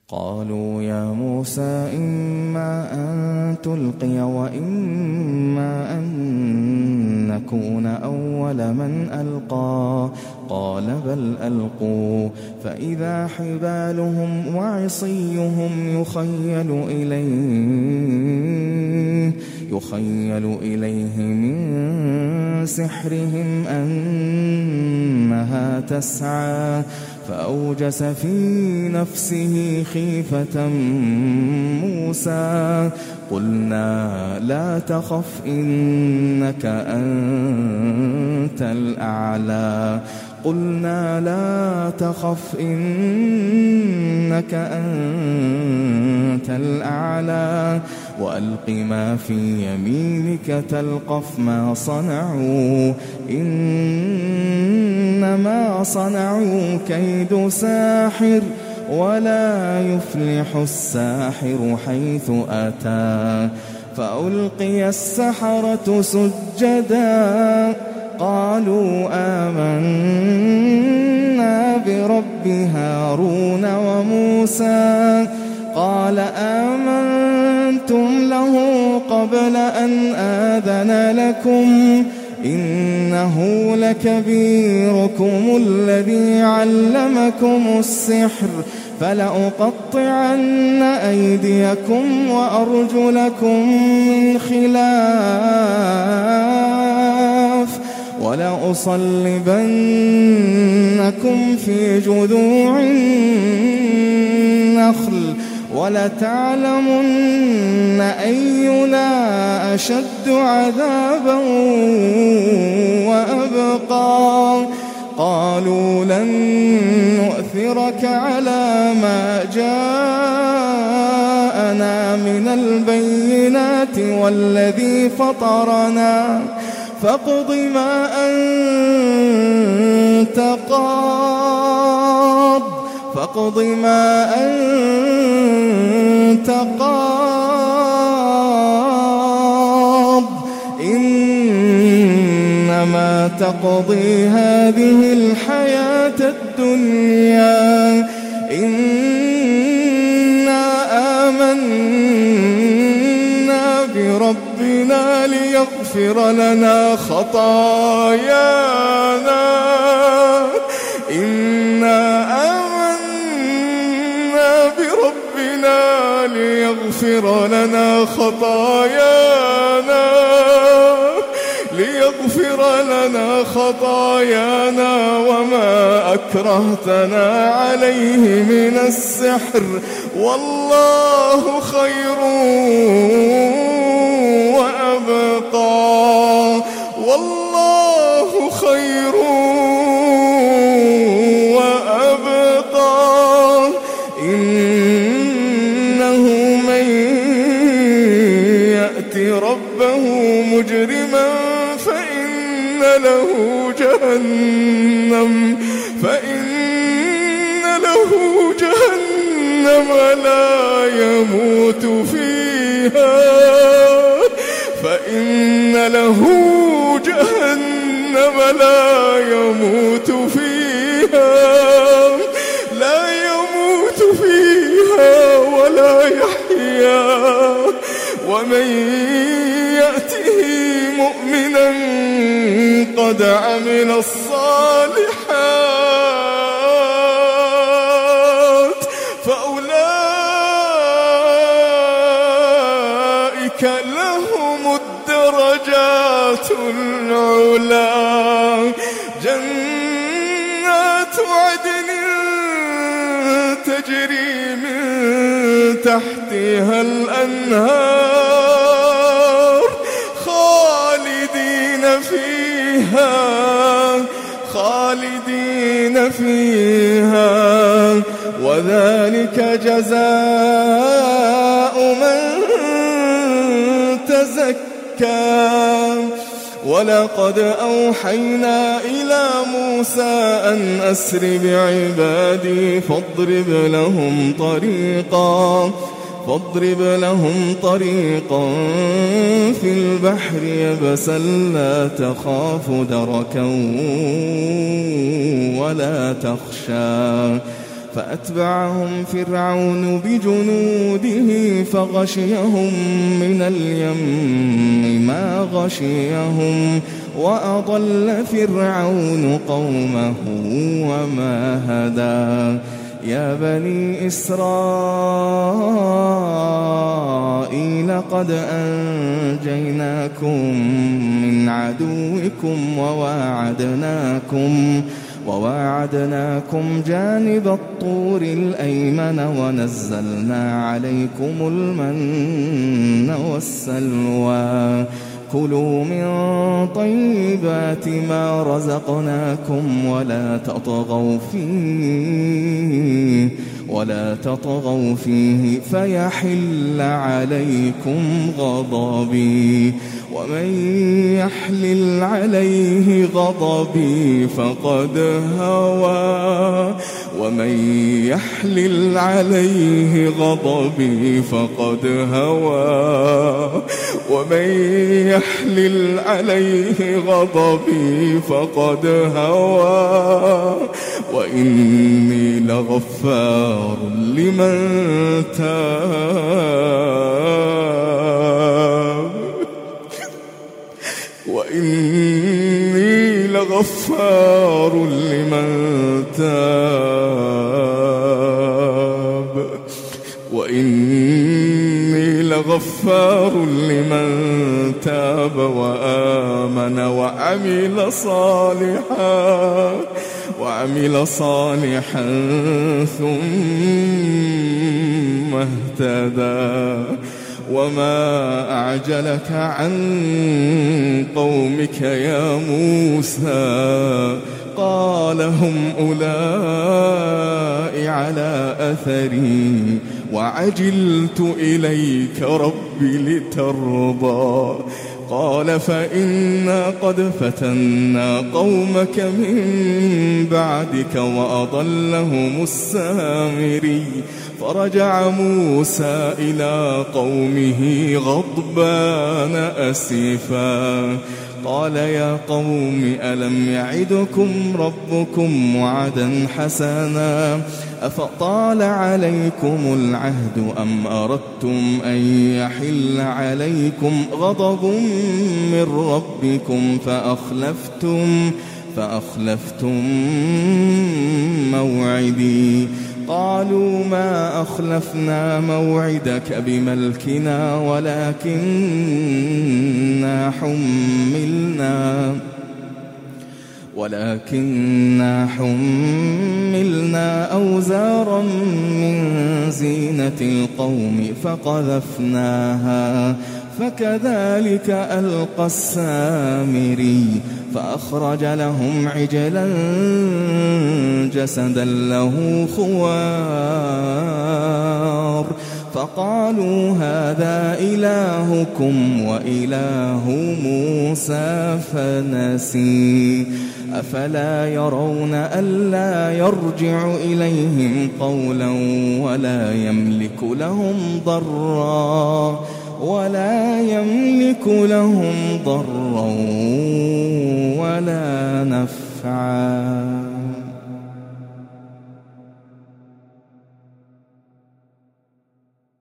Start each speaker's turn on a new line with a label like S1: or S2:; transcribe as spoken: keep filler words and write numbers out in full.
S1: قالوا يا موسى إما أن تلقي وإما أن نكون أول من ألقى قال بل ألقوا فإذا حبالهم وعصيهم يخيل إليه يخيل إليه من سحرهم أنها تسعى فأوجس في نفسه خيفة موسى قلنا لا تخف إنك أنت الأعلى قلنا لا تخف إنك أنت الأعلى وألق ما في يمينك تلقف ما صنعوا إنما صنعوا كيد ساحر ولا يفلح الساحر حيث أتى فألقي السحرة سجدا قالوا آمنا برب هارون وموسى قال آمنتم له قبل أن آذن لكم إنه لكبيركم الذي علمكم السحر فلأقطعن أيديكم وأرجلكم من خلاف ولأصلبنكم في جذوع النخل ولتعلمن أينا أشد عذابا وأبقى قالوا لن نؤثرك على ما جاءنا من البينات والذي فطرنا فاقض ما أنت قاض فاقض ما أنت قاض إنما تقضي هذه الحياة الدنيا إنا آمنا بربنا ليغفر لنا خطايانا إنا آمنا بربنا ليغفر لنا خطايانا ليغفر لنا خطايانا وما أكرهتنا عليه من السحر والله خير وأبقى والله خير وأبقى إنه من يأتي ربه مجرما فإن له جهنم فإن له جهنم لا يموت فيها فإن له جهنم لا يموت فيها لا يموت فيها ولا يحيا ومن يأته مؤمنا قد عمل الصالحات فأولئك لهم الدرجات العلى جنات عدن تجري من تحتها الأنهار خالدين فيها خالدين فيها وذلك جزاء من تزكى ولقد أوحينا إلى موسى أن أسر بعبادي فاضرب لهم طريقا فاضرب لهم طريقا في البحر يبسا لا تخاف دركا ولا تخشى فأتبعهم فرعون بجنوده فغشيهم من اليم ما غشيهم وأضل فرعون قومه وما هدى يا بني إسرائيل قد أنجيناكم من عدوكم وواعدناكم وواعدناكم جانب الطور الأيمن ونزلنا عليكم المن والسلوى كلوا من طيبات ما رزقناكم ولا تطغوا فيه ولا تطغوا فيه فيحل عليكم غضبي ومن يحلل عليه غضبي فقد هوى ومن يحلل عليه غضبي فقد هوى ومن يحلل عليه غضبي فقد هوى وإني لغفار لمن تاب وإني لغفار لمن تاب وإني لغفار لمن تاب وآمن وعمل صالحا وعمل صالحا ثم اهتدى وما أعجلك عن قومك يا موسى قال هم أولئك على أثري وعجلت إليك رب لترضى قال فإنا قد فتنا قومك من بعدك وأضلهم السامري فرجع موسى إلى قومه غضبان أسفا قال يا قوم ألم يعدكم ربكم وعدا حسنا أفطال عليكم العهد أم أردتم أن يحل عليكم غضب من ربكم فأخلفتم فأخلفتم موعدي قالوا ما أخلفنا موعدك بملكنا ولكننا حملنا ولكننا حملنا أوزارا من زينة القوم فقذفناها فكذلك ألقى السامري فأخرج لهم عجلا جسدا له خوار فقالوا هذا إلهكم وإله موسى فنسي أفلا يرون ألا يرجع إليهم قولا ولا يملك لهم ضرا ولا يملك لهم ضرا ولا نفعا